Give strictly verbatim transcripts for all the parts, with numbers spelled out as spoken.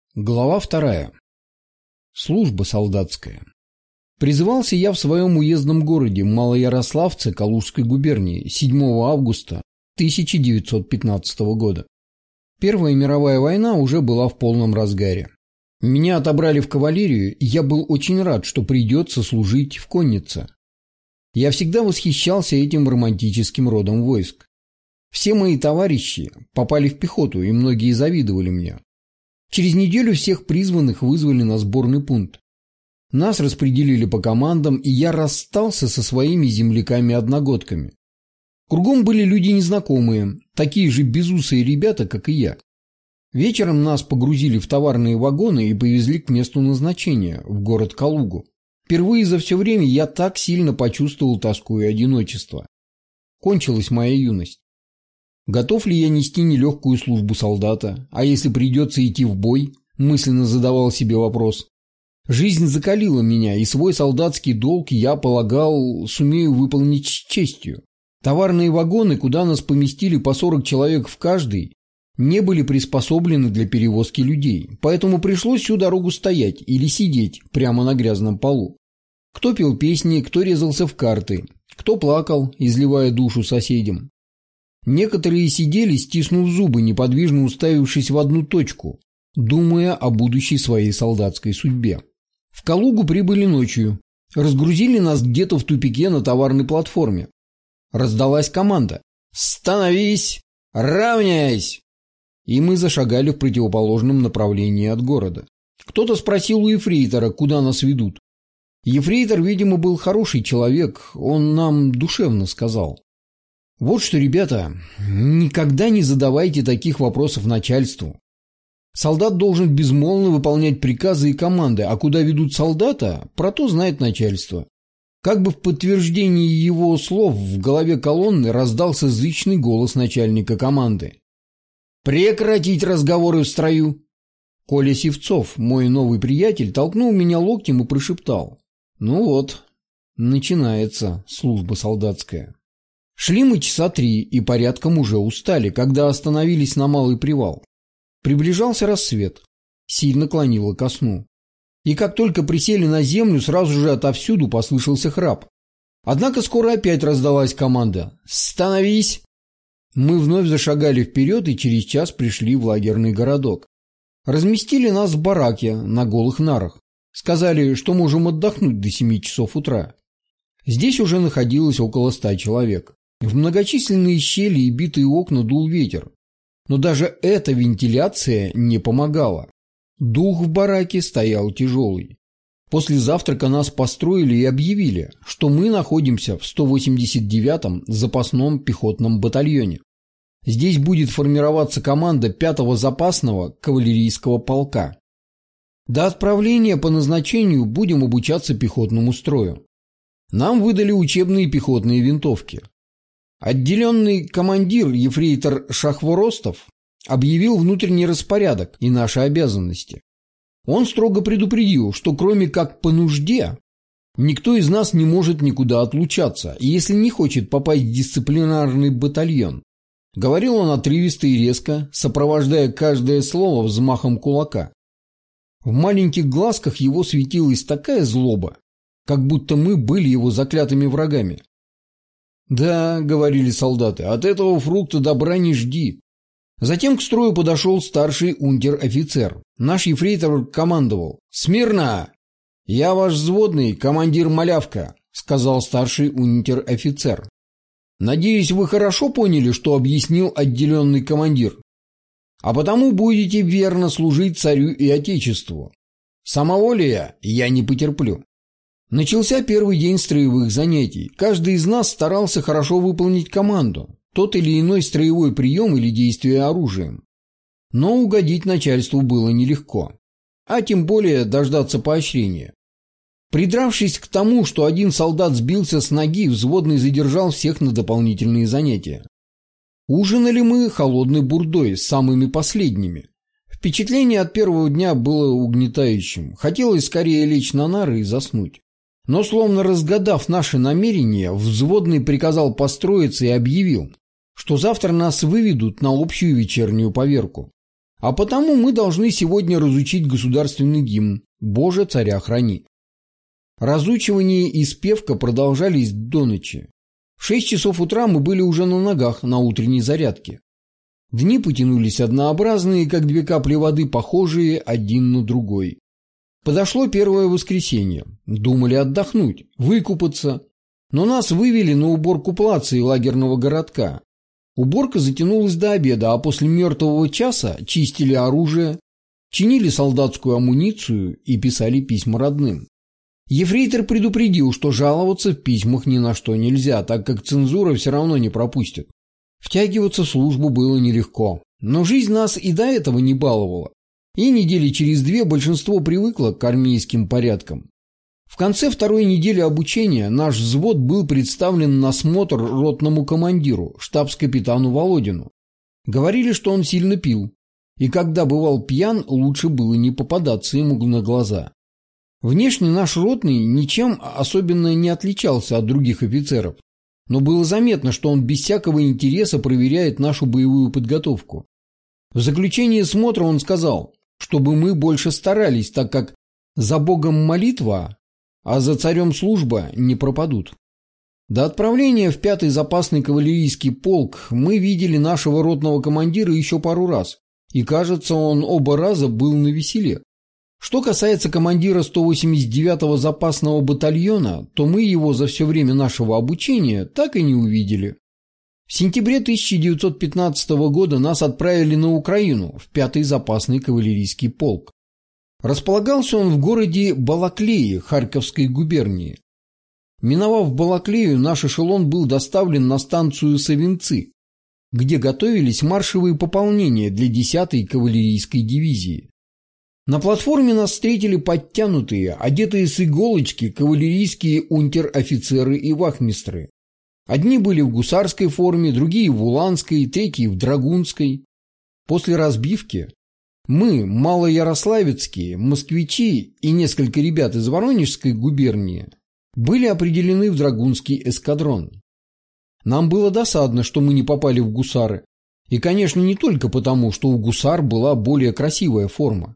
Глава вторая. Служба солдатская. Призывался я в своем уездном городе Малоярославце Калужской губернии седьмого августа тысяча девятьсот пятнадцатого года. Первая мировая война уже была в полном разгаре. Меня отобрали в кавалерию, и я был очень рад, что придется служить в коннице. Я всегда восхищался этим романтическим родом войск. Все мои товарищи попали в пехоту, и многие завидовали мне. Через неделю всех призванных вызвали на сборный пункт. Нас распределили по командам, и я расстался со своими земляками-одногодками. Кругом были люди незнакомые, такие же безусые ребята, как и я. Вечером нас погрузили в товарные вагоны и повезли к месту назначения, в город Калугу. Впервые за все время я так сильно почувствовал тоску и одиночество. Кончилась моя юность. Готов ли я нести нелегкую службу солдата? А если придется идти в бой? Мысленно задавал себе вопрос. Жизнь закалила меня, и свой солдатский долг, я полагал, сумею выполнить с честью. Товарные вагоны, куда нас поместили по сорок человек в каждый, не были приспособлены для перевозки людей, поэтому пришлось всю дорогу стоять или сидеть прямо на грязном полу. Кто пел песни, кто резался в карты, кто плакал, изливая душу соседям. Некоторые сидели, стиснув зубы, неподвижно уставившись в одну точку, думая о будущей своей солдатской судьбе. В Калугу прибыли ночью. Разгрузили нас где-то в тупике на товарной платформе. Раздалась команда: «Становись! Равняйсь!» И мы зашагали в противоположном направлении от города. Кто-то спросил у ефрейтора, куда нас ведут. Ефрейтор, видимо, был хороший человек, он нам душевно сказал: «Вот что, ребята, никогда не задавайте таких вопросов начальству. Солдат должен безмолвно выполнять приказы и команды, а куда ведут солдата, про то знает начальство». Как бы в подтверждении его слов в голове колонны раздался зычный голос начальника команды: «Прекратить разговоры в строю!» Коля Сивцов, мой новый приятель, толкнул меня локтем и прошептал: «Ну вот, начинается служба солдатская». Шли мы часа три и порядком уже устали, когда остановились на малый привал. Приближался рассвет, сильно клонило ко сну. И как только присели на землю, сразу же отовсюду послышался храп. Однако скоро опять раздалась команда: «Становись!» Мы вновь зашагали вперед и через час пришли в лагерный городок. Разместили нас в бараке на голых нарах. Сказали, что можем отдохнуть до семи часов утра. Здесь уже находилось около ста человек. В многочисленные щели и битые окна дул ветер. Но даже эта вентиляция не помогала. Дух в бараке стоял тяжелый. После завтрака нас построили и объявили, что мы находимся в сто восемьдесят девятом запасном пехотном батальоне. Здесь будет формироваться команда пятого запасного кавалерийского полка. До отправления по назначению будем обучаться пехотному строю. Нам выдали учебные пехотные винтовки. Отделенный командир ефрейтор Шахворостов объявил внутренний распорядок и наши обязанности. Он строго предупредил, что кроме как по нужде, никто из нас не может никуда отлучаться, и если не хочет попасть в дисциплинарный батальон. Говорил он отрывисто и резко, сопровождая каждое слово взмахом кулака. В маленьких глазках его светилась такая злоба, как будто мы были его заклятыми врагами. «Да, — говорили солдаты, — от этого фрукта добра не жди». Затем к строю подошел старший унтер-офицер. Наш ефрейтор командовал: «Смирно! Я ваш взводный, командир Малявка», — сказал старший унтер-офицер. «Надеюсь, вы хорошо поняли, что объяснил отделенный командир. А потому будете верно служить царю и отечеству. Самоволия я не потерплю». Начался первый день строевых занятий. Каждый из нас старался хорошо выполнить команду, тот или иной строевой прием или действие оружием. Но угодить начальству было нелегко, а тем более дождаться поощрения. Придравшись к тому, что один солдат сбился с ноги, взводный задержал всех на дополнительные занятия. Ужинали мы холодной бурдой, самыми последними. Впечатление от первого дня было угнетающим. Хотелось скорее лечь на нары и заснуть. Но, словно разгадав наши намерения, взводный приказал построиться и объявил, что завтра нас выведут на общую вечернюю поверку. А потому мы должны сегодня разучить государственный гимн «Боже, царя храни». Разучивание и спевка продолжались до ночи. В шесть часов утра мы были уже на ногах на утренней зарядке. Дни потянулись однообразные, как две капли воды, похожие один на другой. Подошло первое воскресенье. Думали отдохнуть, выкупаться. Но нас вывели на уборку плаца и лагерного городка. Уборка затянулась до обеда, а после мертвого часа чистили оружие, чинили солдатскую амуницию и писали письма родным. Ефрейтор предупредил, что жаловаться в письмах ни на что нельзя, так как цензура все равно не пропустит. Втягиваться в службу было нелегко, но жизнь нас и до этого не баловала, и недели через две большинство привыкло к армейским порядкам. В конце второй недели обучения наш взвод был представлен на смотр ротному командиру, штабс-капитану Володину. Говорили, что он сильно пил, и когда бывал пьян, лучше было не попадаться ему на глаза. Внешне наш ротный ничем особенно не отличался от других офицеров, но было заметно, что он без всякого интереса проверяет нашу боевую подготовку. В заключение смотра он сказал, чтобы мы больше старались, так как за Богом молитва, а за царем служба не пропадут. До отправления в пятый запасный кавалерийский полк мы видели нашего ротного командира еще пару раз, и, кажется, он оба раза был навеселе. Что касается командира сто восемьдесят девятого запасного батальона, то мы его за все время нашего обучения так и не увидели. В сентябре тысяча девятьсот пятнадцатого года нас отправили на Украину в пятый запасный кавалерийский полк. Располагался он в городе Балаклее Харьковской губернии. Миновав Балаклею, наш эшелон был доставлен на станцию Савинцы, где готовились маршевые пополнения для десятой кавалерийской дивизии. На платформе нас встретили подтянутые, одетые с иголочки кавалерийские унтер-офицеры и вахмистры. Одни были в гусарской форме, другие в уланской, третьи в драгунской. После разбивки мы, малоярославецкие, москвичи и несколько ребят из Воронежской губернии, были определены в драгунский эскадрон. Нам было досадно, что мы не попали в гусары. И, конечно, не только потому, что у гусар была более красивая форма.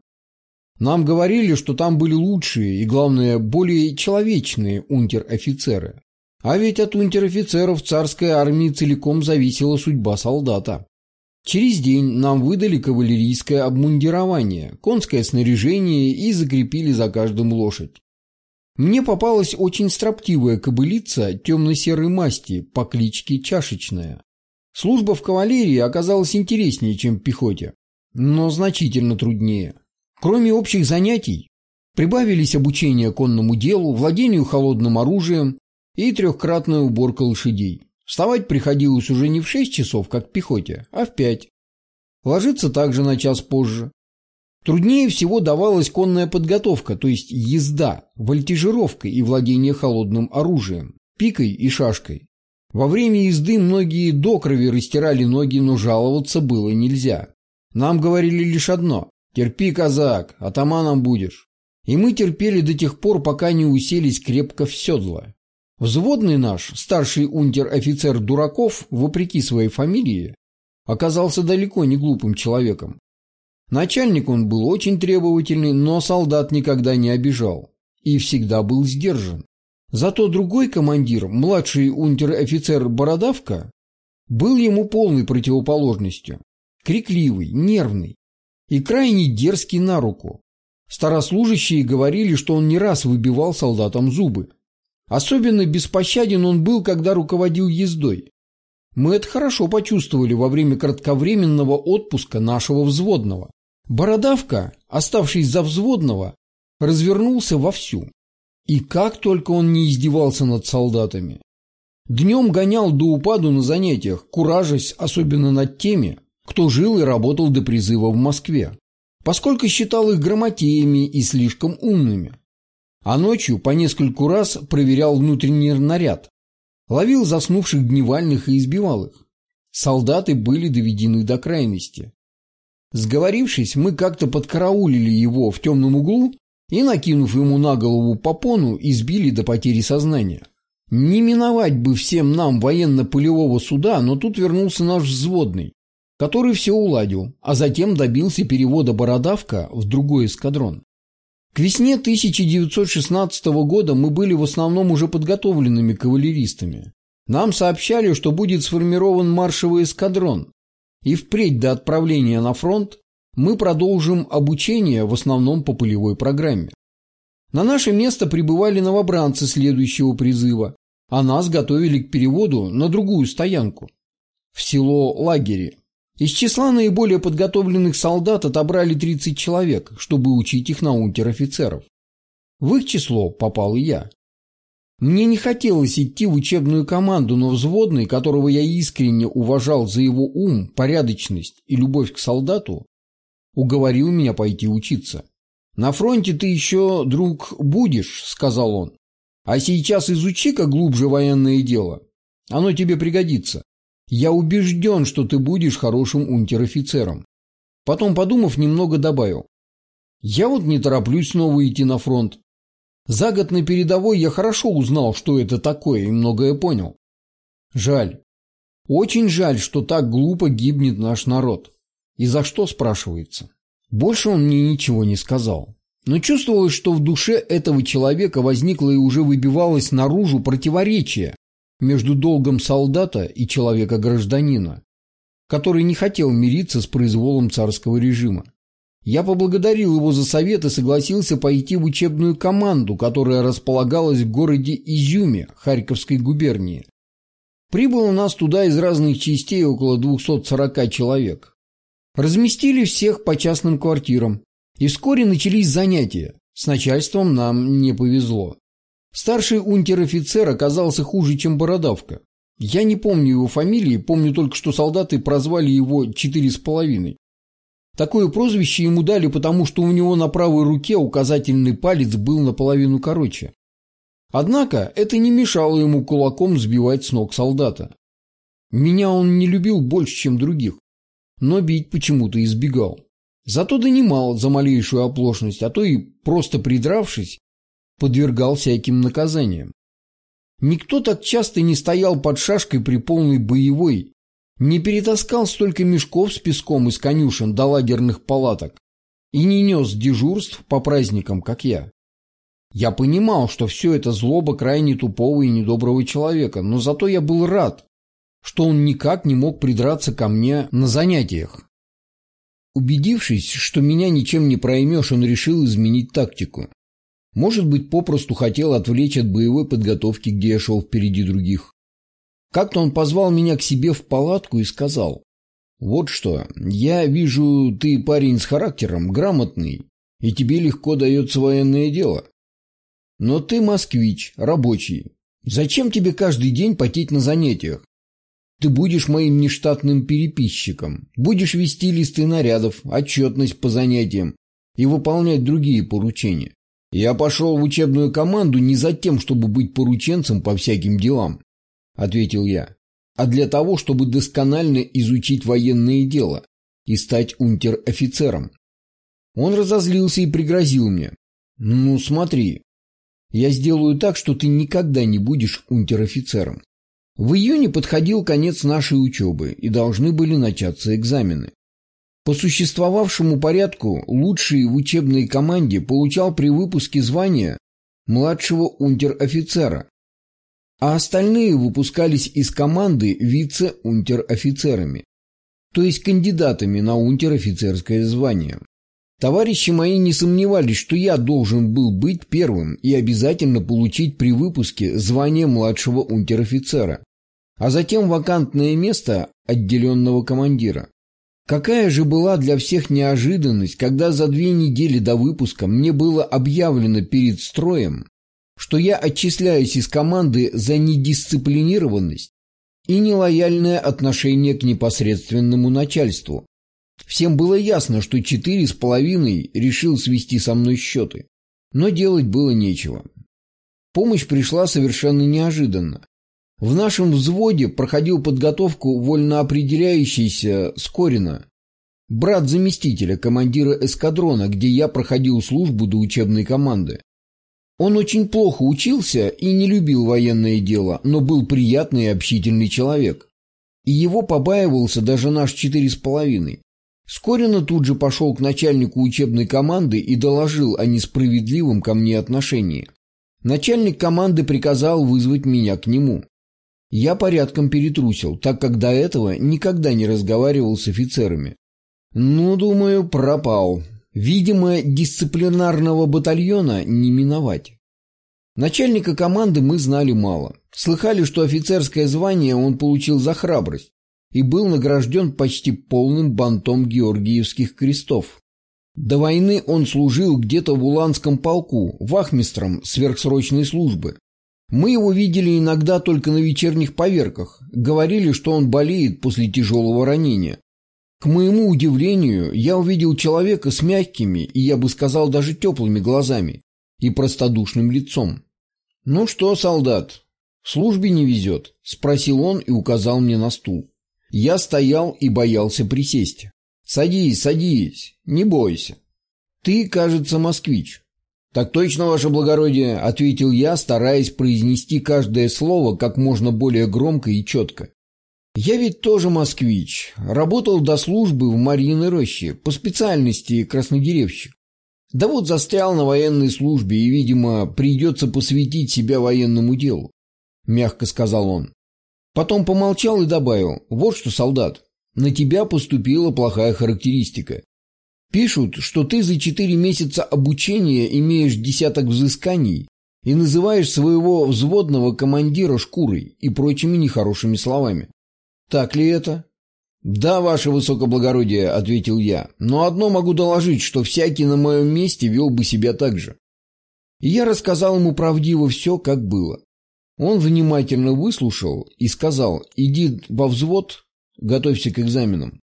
Нам говорили, что там были лучшие и, главное, более человечные унтер-офицеры. А ведь от унтер-офицеров царской армии целиком зависела судьба солдата. Через день нам выдали кавалерийское обмундирование, конское снаряжение и закрепили за каждым лошадь. Мне попалась очень строптивая кобылица темно-серой масти по кличке Чашечная. Служба в кавалерии оказалась интереснее, чем в пехоте, но значительно труднее. Кроме общих занятий, прибавились обучение конному делу, владению холодным оружием и трехкратная уборка лошадей. Вставать приходилось уже не в шесть часов, как в пехоте, а в пять. Ложиться также на час позже. Труднее всего давалась конная подготовка, то есть езда, вольтижировка и владение холодным оружием, пикой и шашкой. Во время езды многие до крови растирали ноги, но жаловаться было нельзя. Нам говорили лишь одно: терпи, казак, атаманом будешь. И мы терпели до тех пор, пока не уселись крепко в седло. Взводный наш, старший унтер-офицер Дураков, вопреки своей фамилии, оказался далеко не глупым человеком. Начальник он был очень требовательный, но солдат никогда не обижал и всегда был сдержан. Зато другой командир, младший унтер-офицер Бородавка, был ему полной противоположностью. Крикливый, нервный и крайне дерзкий на руку. Старослужащие говорили, что он не раз выбивал солдатам зубы. Особенно беспощаден он был, когда руководил ездой. Мы это хорошо почувствовали во время кратковременного отпуска нашего взводного. Бородавка, оставшись за взводного, развернулся вовсю. И как только он не издевался над солдатами. Днем гонял до упаду на занятиях, куражась особенно над теми, кто жил и работал до призыва в Москве, поскольку считал их грамотеями и слишком умными. А ночью по нескольку раз проверял внутренний наряд, ловил заснувших дневальных и избивал их. Солдаты были доведены до крайности. Сговорившись, мы как-то подкараулили его в темном углу и, накинув ему на голову попону, избили до потери сознания. Не миновать бы всем нам военно-полевого суда, но тут вернулся наш взводный. который все уладил, а затем добился перевода Бородавка в другой эскадрон. К весне тысяча девятьсот шестнадцатого года мы были в основном уже подготовленными кавалеристами. Нам сообщали, что будет сформирован маршевый эскадрон, и впредь до отправления на фронт мы продолжим обучение в основном по полевой программе. На наше место прибывали новобранцы следующего призыва, а нас готовили к переводу на другую стоянку, в село Лагери. Из числа наиболее подготовленных солдат отобрали тридцать человек, чтобы учить их на унтер-офицеров. В их число попал и я. Мне не хотелось идти в учебную команду, но взводный, которого я искренне уважал за его ум, порядочность и любовь к солдату, уговорил меня пойти учиться. «На фронте ты еще, друг, будешь», — сказал он. «А сейчас изучи-ка глубже военное дело. Оно тебе пригодится. Я убежден, что ты будешь хорошим унтер-офицером». Потом, подумав, немного добавил. «Я вот не тороплюсь снова идти на фронт. За год на передовой я хорошо узнал, что это такое, и многое понял. Жаль. Очень жаль, что так глупо гибнет наш народ. И за что, спрашивается?» Больше он мне ничего не сказал. Но чувствовалось, что в душе этого человека возникло и уже выбивалось наружу противоречие между долгом солдата и человека-гражданина, который не хотел мириться с произволом царского режима. Я поблагодарил его за совет и согласился пойти в учебную команду, которая располагалась в городе Изюме Харьковской губернии. Прибыло нас туда из разных частей около двухсот сорока человек. Разместили всех по частным квартирам, и вскоре начались занятия. С начальством нам не повезло. Старший унтер-офицер оказался хуже, чем Бородавка. Я не помню его фамилии, помню только, что солдаты прозвали его «четыре с половиной». Такое прозвище ему дали, потому что у него на правой руке указательный палец был наполовину короче. Однако это не мешало ему кулаком сбивать с ног солдата. Меня он не любил больше, чем других, но бить почему-то избегал. Зато донимал за малейшую оплошность, а то и, просто придравшись, подвергал всяким наказаниям. Никто так часто не стоял под шашкой при полной боевой, не перетаскал столько мешков с песком из конюшен до лагерных палаток и не нес дежурств по праздникам, как я. Я понимал, что все это злоба крайне тупого и недоброго человека, но зато я был рад, что он никак не мог придраться ко мне на занятиях. Убедившись, что меня ничем не проймешь, он решил изменить тактику. Может быть, попросту хотел отвлечь от боевой подготовки, где я шел впереди других. Как-то он позвал меня к себе в палатку и сказал: «Вот что, я вижу, ты парень с характером, грамотный, и тебе легко дается военное дело. Но ты москвич, рабочий. Зачем тебе каждый день потеть на занятиях? Ты будешь моим нештатным переписчиком, будешь вести листы нарядов, отчетность по занятиям и выполнять другие поручения. Я пошел в учебную команду не за тем, чтобы быть порученцем по всяким делам», — ответил я, «а для того, чтобы досконально изучить военное дело и стать унтер-офицером». Он разозлился и пригрозил мне: «Ну, смотри, я сделаю так, что ты никогда не будешь унтер-офицером». В июне подходил конец нашей учебы, и должны были начаться экзамены. По существовавшему порядку лучший в учебной команде получал при выпуске звания младшего унтер-офицера, а остальные выпускались из команды вице-унтер-офицерами, то есть кандидатами на унтер-офицерское звание. Товарищи мои не сомневались, что я должен был быть первым и обязательно получить при выпуске звание младшего унтер-офицера, а затем вакантное место отделенного командира. Какая же была для всех неожиданность, когда за две недели до выпуска мне было объявлено перед строем, что я отчисляюсь из команды за недисциплинированность и нелояльное отношение к непосредственному начальству. Всем было ясно, что четыре с половиной решил свести со мной счеты, но делать было нечего. Помощь пришла совершенно неожиданно. В нашем взводе проходил подготовку вольноопределяющийся Скорина, брат заместителя командира эскадрона, где я проходил службу до учебной команды. Он очень плохо учился и не любил военное дело, но был приятный и общительный человек. и его побаивался даже наш четыре с половиной. Скорина тут же пошел к начальнику учебной команды и доложил о несправедливом ко мне отношении. Начальник команды приказал вызвать меня к нему. Я порядком перетрусил, так как до этого никогда не разговаривал с офицерами. Ну, думаю, пропал. Видимо, дисциплинарного батальона не миновать. Начальника команды мы знали мало. Слыхали, что офицерское звание он получил за храбрость и был награжден почти полным бантом георгиевских крестов. До войны он служил где-то в Уланском полку, вахмистром сверхсрочной службы. Мы его видели иногда только на вечерних поверках, говорили, что он болеет после тяжелого ранения. К моему удивлению, я увидел человека с мягкими и, я бы сказал, даже теплыми глазами и простодушным лицом. «Ну что, солдат, в службе не везет?» – спросил он и указал мне на стул. Я стоял и боялся присесть. «Садись, садись, не бойся. Ты, кажется, москвич». «Так точно, ваше благородие», — ответил я, стараясь произнести каждое слово как можно более громко и четко. «Я ведь тоже москвич. Работал до службы в Марьиной роще, по специальности краснодеревщик. Да вот застрял на военной службе и, видимо, придется посвятить себя военному делу», — мягко сказал он. Потом помолчал и добавил: «Вот что, солдат, на тебя поступила плохая характеристика. Пишут, что ты за четыре месяца обучения имеешь десяток взысканий и называешь своего взводного командира шкурой и прочими нехорошими словами. Так ли это?» «Да, ваше высокоблагородие», — ответил я, — «но одно могу доложить, что всякий на моем месте вел бы себя так же». И я рассказал ему правдиво все, как было. Он внимательно выслушал и сказал: «Иди во взвод, готовься к экзаменам».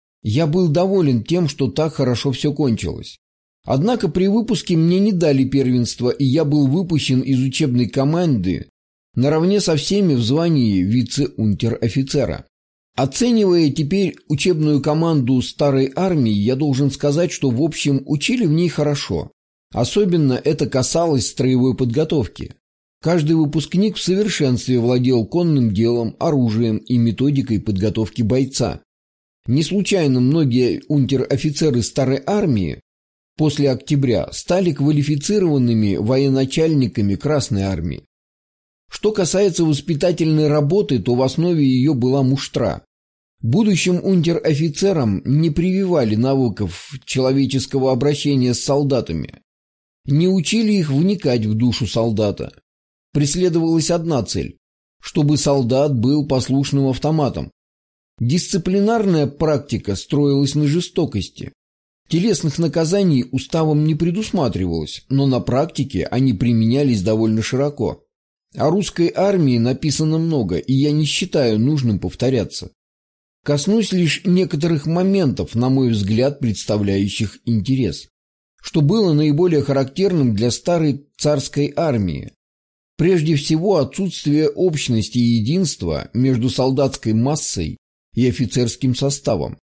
Я был доволен тем, что так хорошо все кончилось. Однако при выпуске мне не дали первенства, и я был выпущен из учебной команды наравне со всеми в звании вице-унтер-офицера. Оценивая теперь учебную команду старой армии, я должен сказать, что в общем учили в ней хорошо. Особенно это касалось строевой подготовки. Каждый выпускник в совершенстве владел конным делом, оружием и методикой подготовки бойца. Не случайно многие унтер-офицеры старой армии после октября стали квалифицированными военачальниками Красной армии. Что касается воспитательной работы, то в основе ее была муштра. Будущим унтер-офицерам не прививали навыков человеческого обращения с солдатами, не учили их вникать в душу солдата. Преследовалась одна цель – чтобы солдат был послушным автоматом. Дисциплинарная практика строилась на жестокости. Телесных наказаний уставом не предусматривалось, но на практике они применялись довольно широко. О русской армии написано много, и я не считаю нужным повторяться. Коснусь лишь некоторых моментов, на мой взгляд, представляющих интерес. Что было наиболее характерным для старой царской армии? Прежде всего, отсутствие общности и единства между солдатской массой и офицерским составом.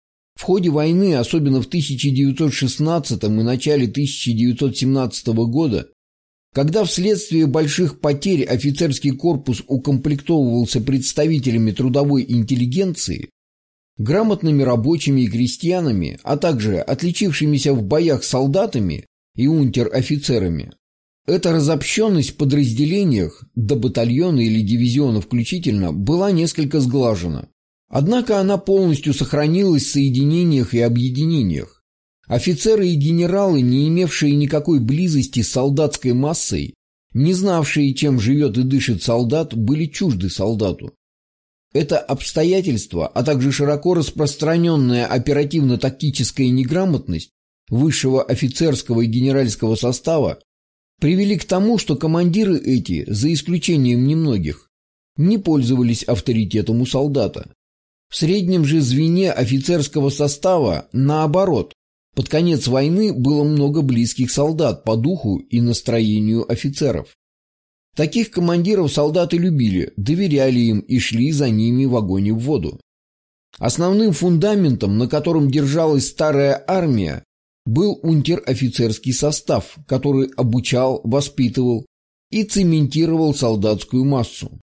В ходе войны, особенно в тысяча девятьсот шестнадцатом и начале тысяча девятьсот семнадцатого года, когда вследствие больших потерь офицерский корпус укомплектовывался представителями трудовой интеллигенции, грамотными рабочими и крестьянами, а также отличившимися в боях солдатами и унтер-офицерами, эта разобщенность в подразделениях, до батальона или дивизиона включительно, была несколько сглажена. Однако она полностью сохранилась в соединениях и объединениях. Офицеры и генералы, не имевшие никакой близости с солдатской массой, не знавшие, чем живет и дышит солдат, были чужды солдату. Это обстоятельство, а также широко распространенная оперативно-тактическая неграмотность высшего офицерского и генеральского состава привели к тому, что командиры эти, за исключением немногих, не пользовались авторитетом у солдата. В среднем же звене офицерского состава, наоборот, под конец войны было много близких солдат по духу и настроению офицеров. Таких командиров солдаты любили, доверяли им и шли за ними в огонь и в воду. Основным фундаментом, на котором держалась старая армия, был унтер-офицерский состав, который обучал, воспитывал и цементировал солдатскую массу.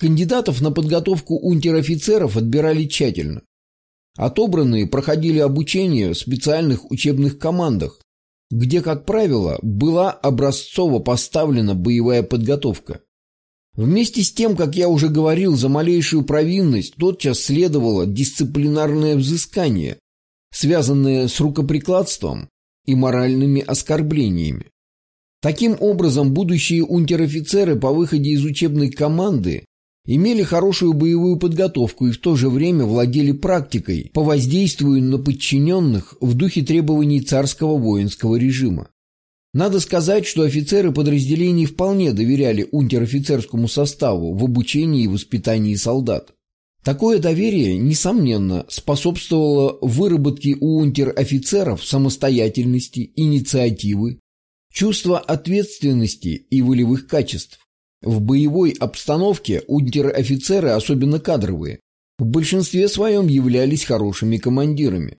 Кандидатов на подготовку унтер-офицеров отбирали тщательно. Отобранные проходили обучение в специальных учебных командах, где, как правило, была образцово поставлена боевая подготовка. Вместе с тем, как я уже говорил, за малейшую провинность тотчас следовало дисциплинарное взыскание, связанное с рукоприкладством и моральными оскорблениями. Таким образом, будущие унтер-офицеры по выходе из учебной команды имели хорошую боевую подготовку и в то же время владели практикой по воздействию на подчиненных в духе требований царского воинского режима. Надо сказать, что офицеры подразделений вполне доверяли унтер-офицерскому составу в обучении и воспитании солдат. Такое доверие, несомненно, способствовало выработке у унтер-офицеров самостоятельности, инициативы, чувства ответственности и волевых качеств. В боевой обстановке унтер-офицеры, особенно кадровые, в большинстве своем являлись хорошими командирами.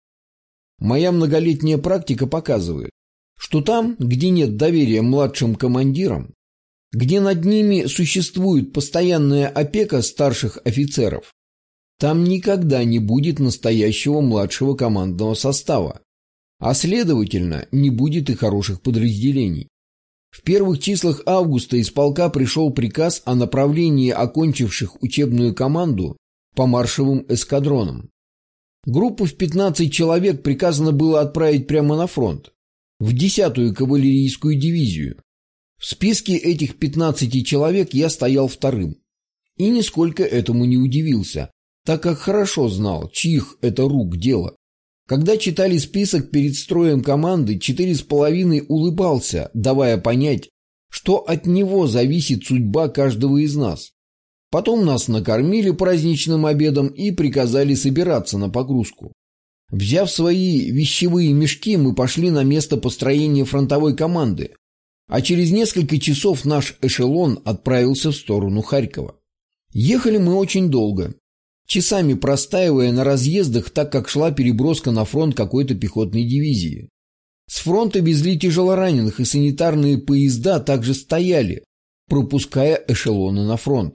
Моя многолетняя практика показывает, что там, где нет доверия младшим командирам, где над ними существует постоянная опека старших офицеров, там никогда не будет настоящего младшего командного состава, а следовательно, не будет и хороших подразделений. В первых числах августа из полка пришел приказ о направлении окончивших учебную команду по маршевым эскадронам. Группу в пятнадцать человек приказано было отправить прямо на фронт, в десятую кавалерийскую дивизию. В списке этих пятнадцати человек я стоял вторым. И нисколько этому не удивился, так как хорошо знал, чьих это рук дело. Когда читали список перед строем команды, четыре с половиной улыбался, давая понять, что от него зависит судьба каждого из нас. Потом нас накормили праздничным обедом и приказали собираться на погрузку. Взяв свои вещевые мешки, мы пошли на место построения фронтовой команды, а через несколько часов наш эшелон отправился в сторону Харькова. Ехали мы очень долго, часами простаивая на разъездах, так как шла переброска на фронт какой-то пехотной дивизии. С фронта везли тяжелораненых, и санитарные поезда также стояли, пропуская эшелоны на фронт.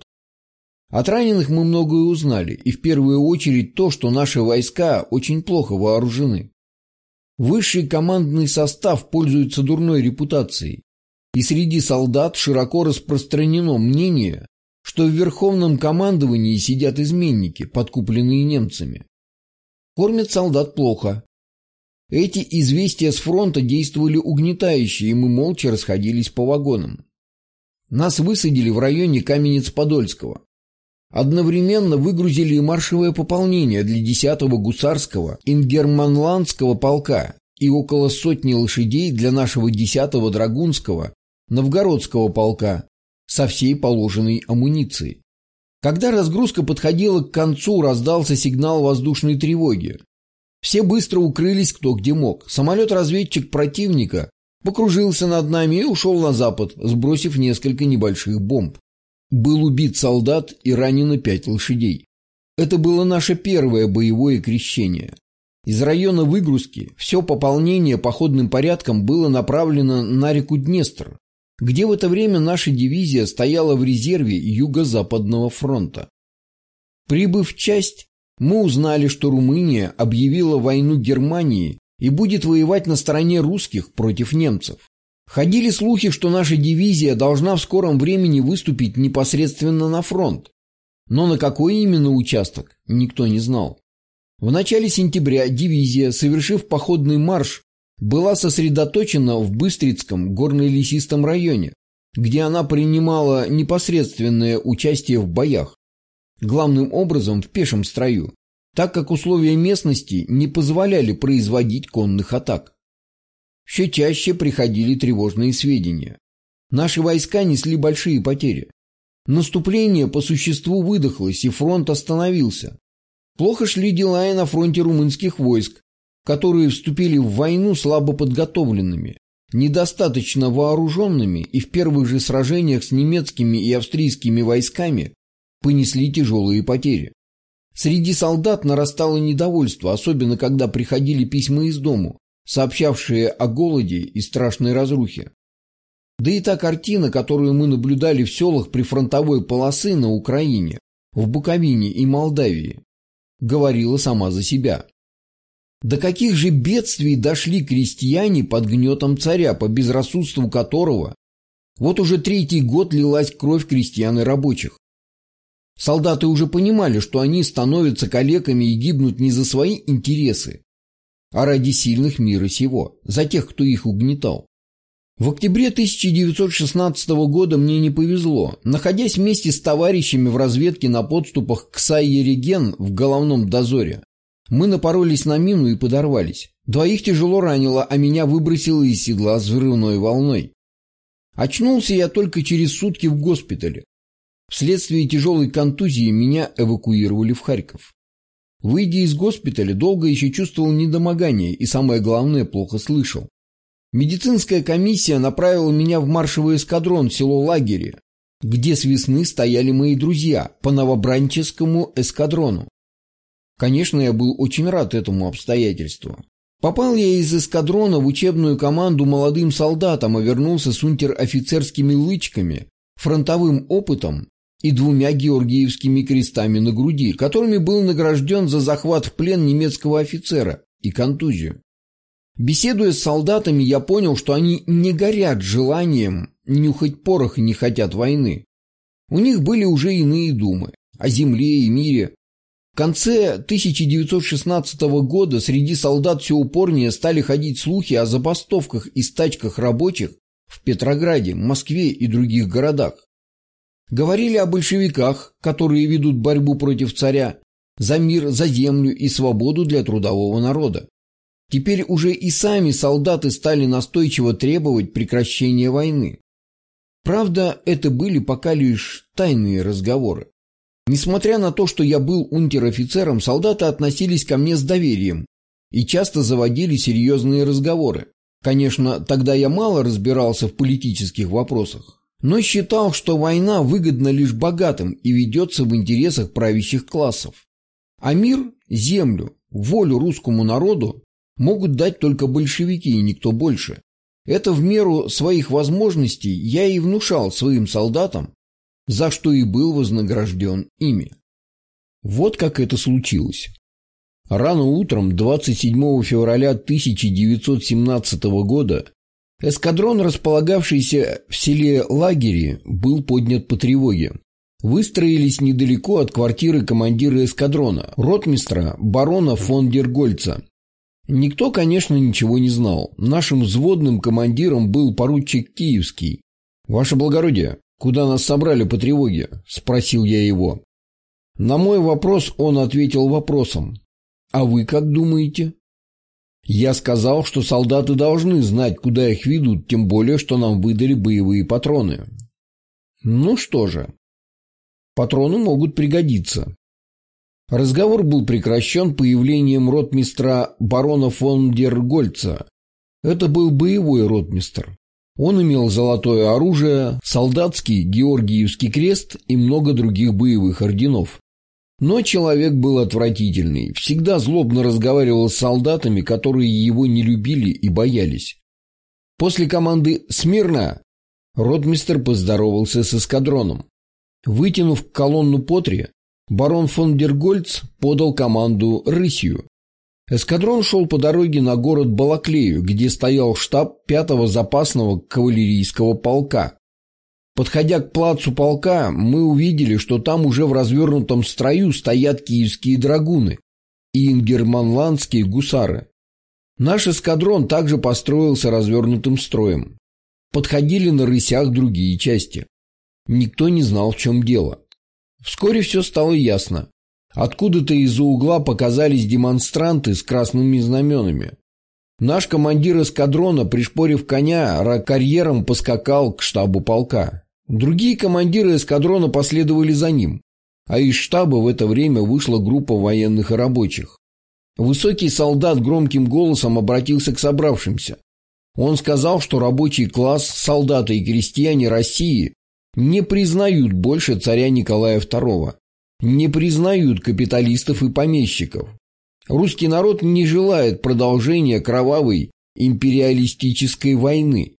От раненых мы многое узнали, и в первую очередь то, что наши войска очень плохо вооружены. Высший командный состав пользуется дурной репутацией, и среди солдат широко распространено мнение, что в верховном командовании сидят изменники, подкупленные немцами. Кормят солдат плохо. Эти известия с фронта действовали угнетающе, и мы молча расходились по вагонам. Нас высадили в районе Каменец-Подольского. Одновременно выгрузили и маршевое пополнение для десятого гусарского ингерманландского полка и около сотни лошадей для нашего десятого драгунского новгородского полка со всей положенной амуницией. Когда разгрузка подходила к концу, раздался сигнал воздушной тревоги. Все быстро укрылись кто где мог. Самолет-разведчик противника покружился над нами и ушел на запад, сбросив несколько небольших бомб. Был убит солдат и ранено пять лошадей. Это было наше первое боевое крещение. Из района выгрузки все пополнение походным порядком было направлено на реку Днестр, где в это время наша дивизия стояла в резерве Юго-Западного фронта. Прибыв в часть, мы узнали, что Румыния объявила войну Германии и будет воевать на стороне русских против немцев. Ходили слухи, что наша дивизия должна в скором времени выступить непосредственно на фронт, но на какой именно участок, никто не знал. В начале сентября дивизия, совершив походный марш, была сосредоточена в Быстрицком горно-лесистом районе, где она принимала непосредственное участие в боях, главным образом в пешем строю, так как условия местности не позволяли производить конных атак. Все чаще приходили тревожные сведения. Наши войска несли большие потери. Наступление по существу выдохлось, и фронт остановился. Плохо шли дела и на фронте румынских войск, которые вступили в войну слабо подготовленными, недостаточно вооруженными и в первых же сражениях с немецкими и австрийскими войсками понесли тяжелые потери. Среди солдат нарастало недовольство, особенно когда приходили письма из дому, сообщавшие о голоде и страшной разрухе. Да и та картина, которую мы наблюдали в селах прифронтовой полосы на Украине, в Буковине и Молдавии, говорила сама за себя. До каких же бедствий дошли крестьяне под гнетом царя, по безрассудству которого вот уже третий год лилась кровь крестьян и рабочих. Солдаты уже понимали, что они становятся калеками и гибнут не за свои интересы, а ради сильных мира сего, за тех, кто их угнетал. В октябре тысяча девятьсот шестнадцатого года мне не повезло. Находясь вместе с товарищами в разведке на подступах к Сайе-Реген в головном дозоре, мы напоролись на мину и подорвались. Двоих тяжело ранило, а меня выбросило из седла с взрывной волной. Очнулся я только через сутки в госпитале. Вследствие тяжелой контузии меня эвакуировали в Харьков. Выйдя из госпиталя, долго еще чувствовал недомогание и, самое главное, плохо слышал. Медицинская комиссия направила меня в маршевый эскадрон в село Лагере, где с весны стояли мои друзья по новобранческому эскадрону. Конечно, я был очень рад этому обстоятельству. Попал я из эскадрона в учебную команду молодым солдатом, а вернулся с унтер-офицерскими лычками, фронтовым опытом и двумя георгиевскими крестами на груди, которыми был награжден за захват в плен немецкого офицера и контузию. Беседуя с солдатами, я понял, что они не горят желанием нюхать порох и не хотят войны. У них были уже иные думы о земле и мире. В конце тысяча девятьсот шестнадцатого года среди солдат все упорнее стали ходить слухи о забастовках и стачках рабочих в Петрограде, Москве и других городах. Говорили о большевиках, которые ведут борьбу против царя, за мир, за землю и свободу для трудового народа. Теперь уже и сами солдаты стали настойчиво требовать прекращения войны. Правда, это были пока лишь тайные разговоры. Несмотря на то, что я был унтер-офицером, солдаты относились ко мне с доверием и часто заводили серьезные разговоры. Конечно, тогда я мало разбирался в политических вопросах, но считал, что война выгодна лишь богатым и ведется в интересах правящих классов. А мир, землю, волю русскому народу могут дать только большевики и никто больше. Это в меру своих возможностей я и внушал своим солдатам, за что и был вознагражден ими. Вот как это случилось. Рано утром двадцать седьмого февраля тысяча девятьсот семнадцатого года эскадрон, располагавшийся в селе Лагере, был поднят по тревоге. Выстроились недалеко от квартиры командира эскадрона, ротмистра барона фон дер Гольца. Никто, конечно, ничего не знал. Нашим взводным командиром был поручик Киевский. «Ваше благородие, куда нас собрали по тревоге?» – спросил я его. На мой вопрос он ответил вопросом. «А вы как думаете?» Я сказал, что солдаты должны знать, куда их ведут, тем более, что нам выдали боевые патроны. Ну что же, патроны могут пригодиться. Разговор был прекращен появлением ротмистра барона фон дер Гольца. Это был боевой ротмистр. Он имел золотое оружие, солдатский Георгиевский крест и много других боевых орденов. Но человек был отвратительный, всегда злобно разговаривал с солдатами, которые его не любили и боялись. После команды «Смирно» ротмистр поздоровался с эскадроном. Вытянув колонну по три, барон фон дер Гольц подал команду «Рысью». Эскадрон шел по дороге на город Балаклею, где стоял штаб пятого запасного кавалерийского полка. Подходя к плацу полка, мы увидели, что там уже в развернутом строю стоят киевские драгуны и ингерманландские гусары. Наш эскадрон также построился развернутым строем. Подходили на рысях другие части. Никто не знал, в чем дело. Вскоре все стало ясно. Откуда-то из-за угла показались демонстранты с красными знаменами. Наш командир эскадрона, пришпорив коня, карьером поскакал к штабу полка. Другие командиры эскадрона последовали за ним, а из штаба в это время вышла группа военных и рабочих. Высокий солдат громким голосом обратился к собравшимся. Он сказал, что рабочий класс, солдаты и крестьяне России не признают больше царя Николая второго, не признают капиталистов и помещиков. Русский народ не желает продолжения кровавой империалистической войны.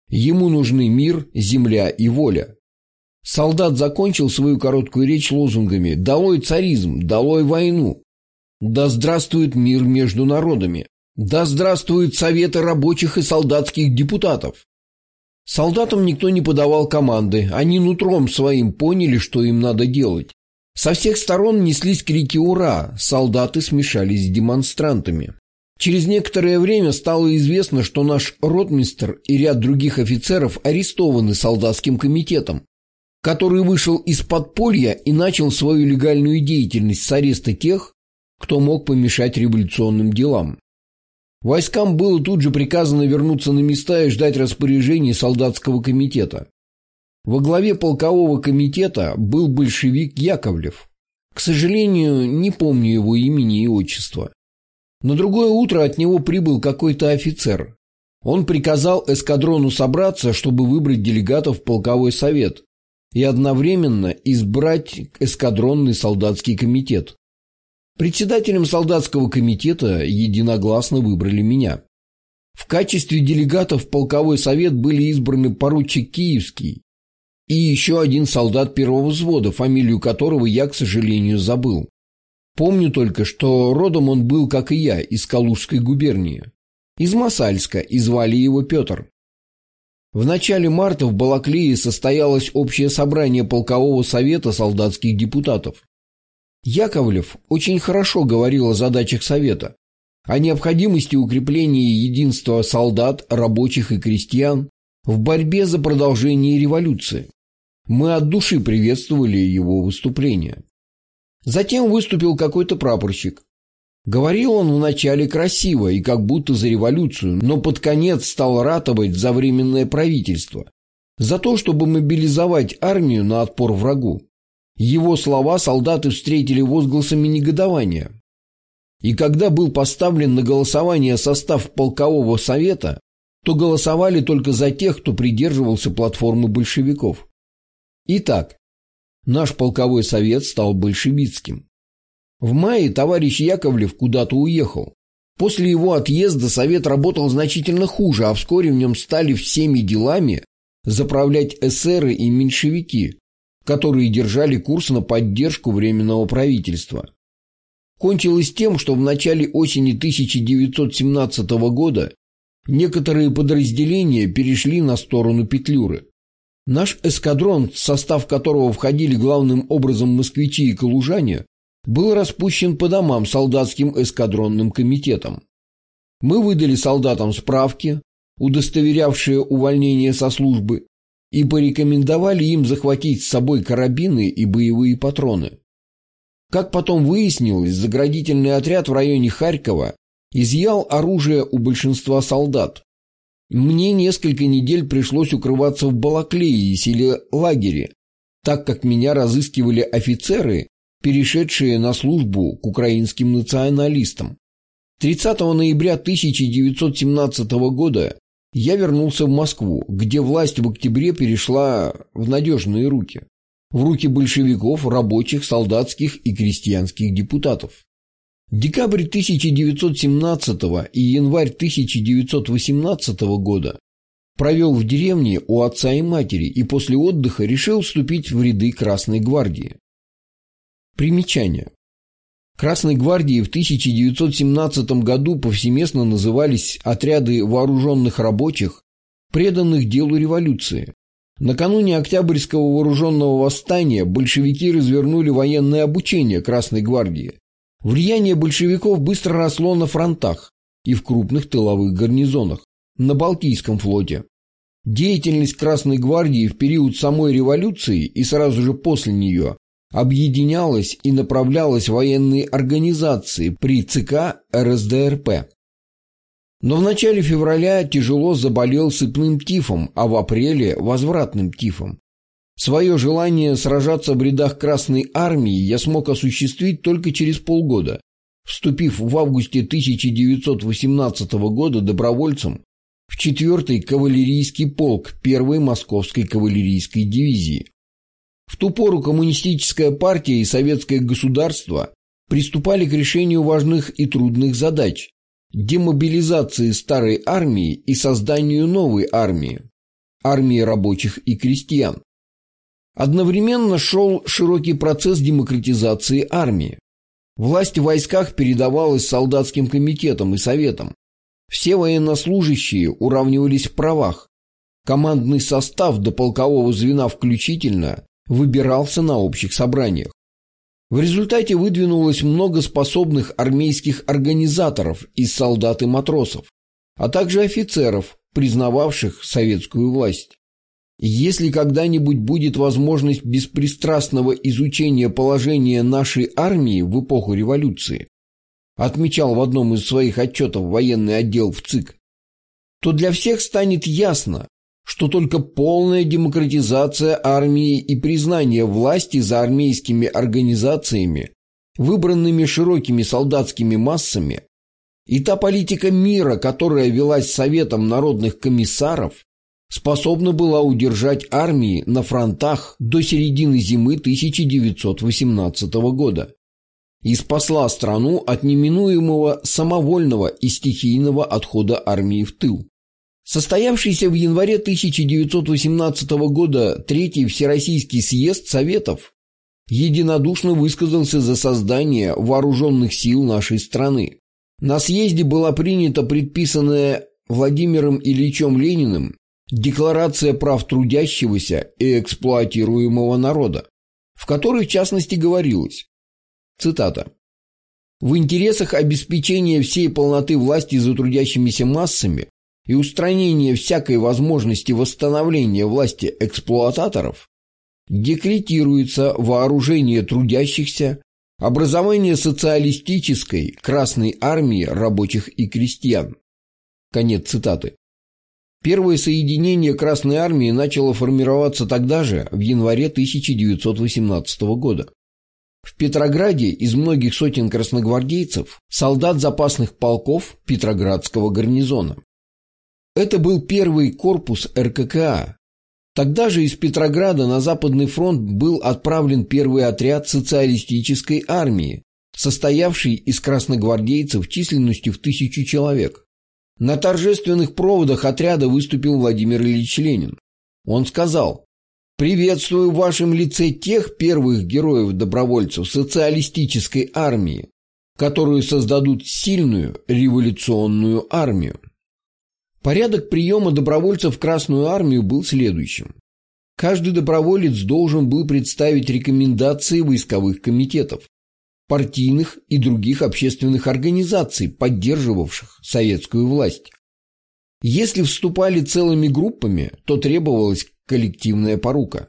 Ему нужны мир, земля и воля. Солдат закончил свою короткую речь лозунгами «Долой царизм! Долой войну! Да здравствует мир между народами! Да здравствуют советы рабочих и солдатских депутатов!» Солдатам никто не подавал команды, они нутром своим поняли, что им надо делать. Со всех сторон неслись крики «Ура!», солдаты смешались с демонстрантами. Через некоторое время стало известно, что наш ротмистр и ряд других офицеров арестованы солдатским комитетом, который вышел из подполья и начал свою легальную деятельность с ареста тех, кто мог помешать революционным делам. Войскам было тут же приказано вернуться на места и ждать распоряжений солдатского комитета. Во главе полкового комитета был большевик Яковлев. К сожалению, не помню его имени и отчества. На другое утро от него прибыл какой-то офицер. Он приказал эскадрону собраться, чтобы выбрать делегатов в полковой совет и одновременно избрать эскадронный солдатский комитет. Председателем солдатского комитета единогласно выбрали меня. В качестве делегатов в полковой совет были избраны поручик Киевский и еще один солдат первого взвода, фамилию которого я, к сожалению, забыл. Помню только, что родом он был, как и я, из Калужской губернии, из Масальска, и звали его Петр. В начале марта в Балаклее состоялось общее собрание полкового совета солдатских депутатов. Яковлев очень хорошо говорил о задачах совета, о необходимости укрепления единства солдат, рабочих и крестьян в борьбе за продолжение революции. Мы от души приветствовали его выступление. Затем выступил какой-то прапорщик. Говорил он вначале красиво и как будто за революцию, но под конец стал ратовать за временное правительство, за то, чтобы мобилизовать армию на отпор врагу. Его слова солдаты встретили возгласами негодования. И когда был поставлен на голосование состав полкового совета, то голосовали только за тех, кто придерживался платформы большевиков. Итак, наш полковой совет стал большевистским. В мае товарищ Яковлев куда-то уехал. После его отъезда совет работал значительно хуже, а вскоре в нем стали всеми делами заправлять эсеры и меньшевики, которые держали курс на поддержку Временного правительства. Кончилось тем, что в начале осени тысяча девятьсот семнадцатого года некоторые подразделения перешли на сторону Петлюры. Наш эскадрон, в состав которого входили главным образом москвичи и калужане, был распущен по домам солдатским эскадронным комитетом. Мы выдали солдатам справки, удостоверявшие увольнение со службы, и порекомендовали им захватить с собой карабины и боевые патроны. Как потом выяснилось, заградительный отряд в районе Харькова изъял оружие у большинства солдат. Мне несколько недель пришлось укрываться в Балаклее и селе Лагере, так как меня разыскивали офицеры, перешедшие на службу к украинским националистам. тридцатого ноября тысяча девятьсот семнадцатого года я вернулся в Москву, где власть в октябре перешла в надежные руки, в руки большевиков, рабочих, солдатских и крестьянских депутатов. Декабрь тысяча девятьсот семнадцатого и январь тысяча девятьсот восемнадцатого года провел в деревне у отца и матери и после отдыха решил вступить в ряды Красной гвардии. Примечание. Красной гвардией в тысяча девятьсот семнадцатом году повсеместно назывались отряды вооруженных рабочих, преданных делу революции. Накануне Октябрьского вооруженного восстания большевики развернули военное обучение Красной гвардии. Влияние большевиков быстро росло на фронтах и в крупных тыловых гарнизонах, на Балтийском флоте. Деятельность Красной гвардии в период самой революции и сразу же после нее объединялась и направлялась в военные организации при ЦК эр эс дэ эр пэ. Но в начале февраля тяжело заболел сыпным тифом, а в апреле – возвратным тифом. Свое желание сражаться в рядах Красной армии я смог осуществить только через полгода, вступив в августе тысяча девятьсот восемнадцатого года добровольцем в четвёртый кавалерийский полк первой Московской кавалерийской дивизии. В ту пору коммунистическая партия и советское государство приступали к решению важных и трудных задач – демобилизации старой армии и созданию новой армии. армии рабочих и крестьян. Одновременно шел широкий процесс демократизации армии. Власть в войсках передавалась солдатским комитетам и советам. Все военнослужащие уравнивались в правах. Командный состав до полкового звена включительно выбирался на общих собраниях. В результате выдвинулось много способных армейских организаторов из солдат и матросов, а также офицеров, признававших советскую власть. Если когда-нибудь будет возможность беспристрастного изучения положения нашей армии в эпоху революции, отмечал в одном из своих отчетов военный отдел в ЦИК, то для всех станет ясно, что только полная демократизация армии и признание власти за армейскими организациями, выбранными широкими солдатскими массами, и та политика мира, которая велась Советом народных комиссаров, способна была удержать армии на фронтах до середины зимы тысяча девятьсот восемнадцатого года и спасла страну от неминуемого самовольного и стихийного отхода армии в тыл. Состоявшийся в январе тысяча девятьсот восемнадцатого года Третий Всероссийский съезд Советов единодушно высказался за создание вооруженных сил нашей страны. На съезде была принята предписанная Владимиром Ильичем Лениным Декларация прав трудящегося и эксплуатируемого народа, в которой в частности говорилось, цитата, «В интересах обеспечения всей полноты власти за трудящимися массами и устранения всякой возможности восстановления власти эксплуататоров декретируется вооружение трудящихся, образование социалистической Красной армии рабочих и крестьян». Конец цитаты. Первое соединение Красной армии начало формироваться тогда же, в январе тысяча девятьсот восемнадцатого года. В Петрограде из многих сотен красногвардейцев, солдат запасных полков Петроградского гарнизона. Это был первый корпус эр ка ка а. Тогда же из Петрограда на Западный фронт был отправлен первый отряд социалистической армии, состоявший из красногвардейцев численностью в тысячу человек. На торжественных проводах отряда выступил Владимир Ильич Ленин. Он сказал: «Приветствую в вашем лице тех первых героев-добровольцев социалистической армии, которые создадут сильную революционную армию». Порядок приема добровольцев в Красную армию был следующим. Каждый доброволец должен был представить рекомендации войсковых комитетов, партийных и других общественных организаций, поддерживавших советскую власть. Если вступали целыми группами, то требовалась коллективная порука.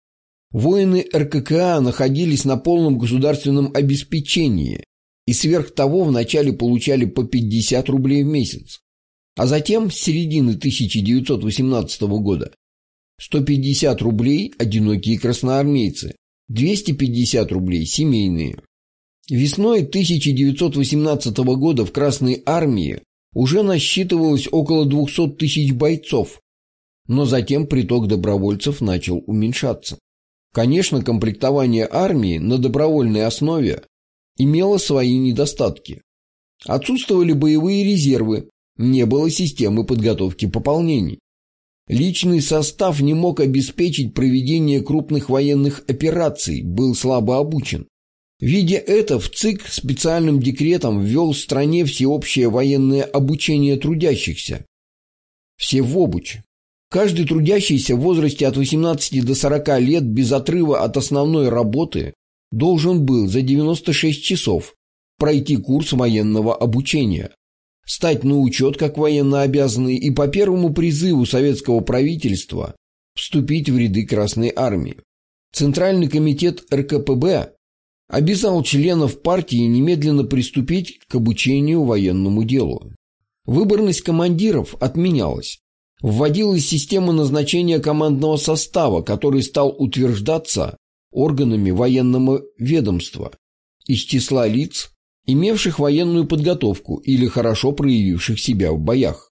Воины эр ка ка а находились на полном государственном обеспечении и сверх того вначале получали по пятьдесят рублей в месяц, а затем с середины тысяча девятьсот восемнадцатого года сто пятьдесят рублей одинокие красноармейцы, двести пятьдесят рублей семейные. Весной тысяча девятьсот восемнадцатого года в Красной армии уже насчитывалось около двухсот тысяч бойцов, но затем приток добровольцев начал уменьшаться. Конечно, комплектование армии на добровольной основе имело свои недостатки. Отсутствовали боевые резервы, не было системы подготовки пополнений. Личный состав не мог обеспечить проведение крупных военных операций, был слабо обучен. Видя это, в ЦИК специальным декретом ввел в стране всеобщее военное обучение трудящихся. Всевобуч. Каждый трудящийся в возрасте от восемнадцати до сорока лет без отрыва от основной работы должен был за девяносто шесть часов пройти курс военного обучения, стать на учет как военнообязанный и по первому призыву советского правительства вступить в ряды Красной армии. Центральный комитет эр ка пэ бэ обязал членов партии немедленно приступить к обучению военному делу. Выборность командиров отменялась. Вводилась система назначения командного состава, который стал утверждаться органами военного ведомства из числа лиц, имевших военную подготовку или хорошо проявивших себя в боях.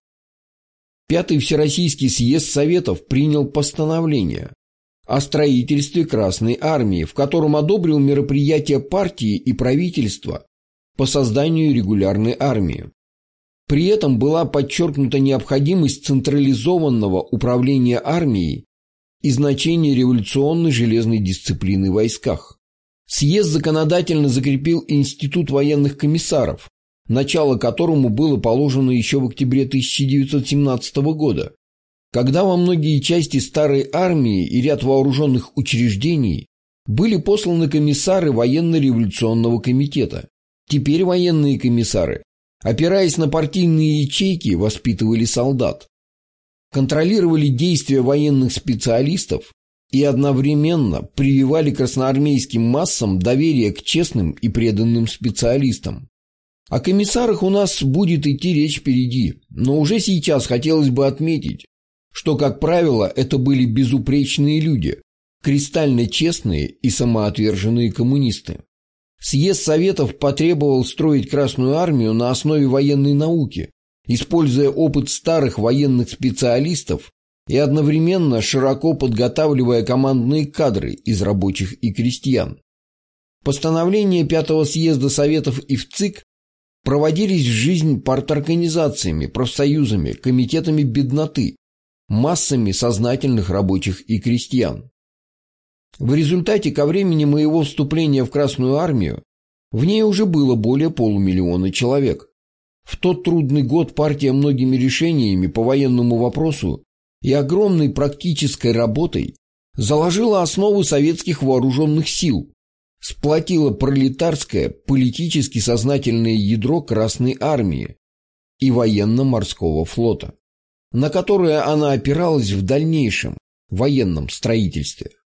Пятый Всероссийский съезд Советов принял постановление о строительстве Красной армии, в котором одобрил мероприятия партии и правительства по созданию регулярной армии. При этом была подчеркнута необходимость централизованного управления армией и значение революционной железной дисциплины в войсках. Съезд законодательно закрепил институт военных комиссаров, начало которому было положено еще в октябре тысяча девятьсот семнадцатого года, когда во многие части старой армии и ряд вооруженных учреждений были посланы комиссары военно-революционного комитета. Теперь военные комиссары, опираясь на партийные ячейки, воспитывали солдат, контролировали действия военных специалистов и одновременно прививали красноармейским массам доверие к честным и преданным специалистам. О комиссарах у нас будет идти речь впереди, но уже сейчас хотелось бы отметить, что, как правило, это были безупречные люди, кристально честные и самоотверженные коммунисты. Съезд Советов потребовал строить Красную армию на основе военной науки, используя опыт старых военных специалистов и одновременно широко подготавливая командные кадры из рабочих и крестьян. Постановления Пятого съезда Советов и ВЦИК проводились в жизнь парторганизациями, профсоюзами, комитетами бедноты, массами сознательных рабочих и крестьян. В результате ко времени моего вступления в Красную армию в ней уже было более полумиллиона человек. В тот трудный год партия многими решениями по военному вопросу и огромной практической работой заложила основы советских вооруженных сил, сплотила пролетарское, политически сознательное ядро Красной армии и военно-морского флота, на которое она опиралась в дальнейшем военном строительстве.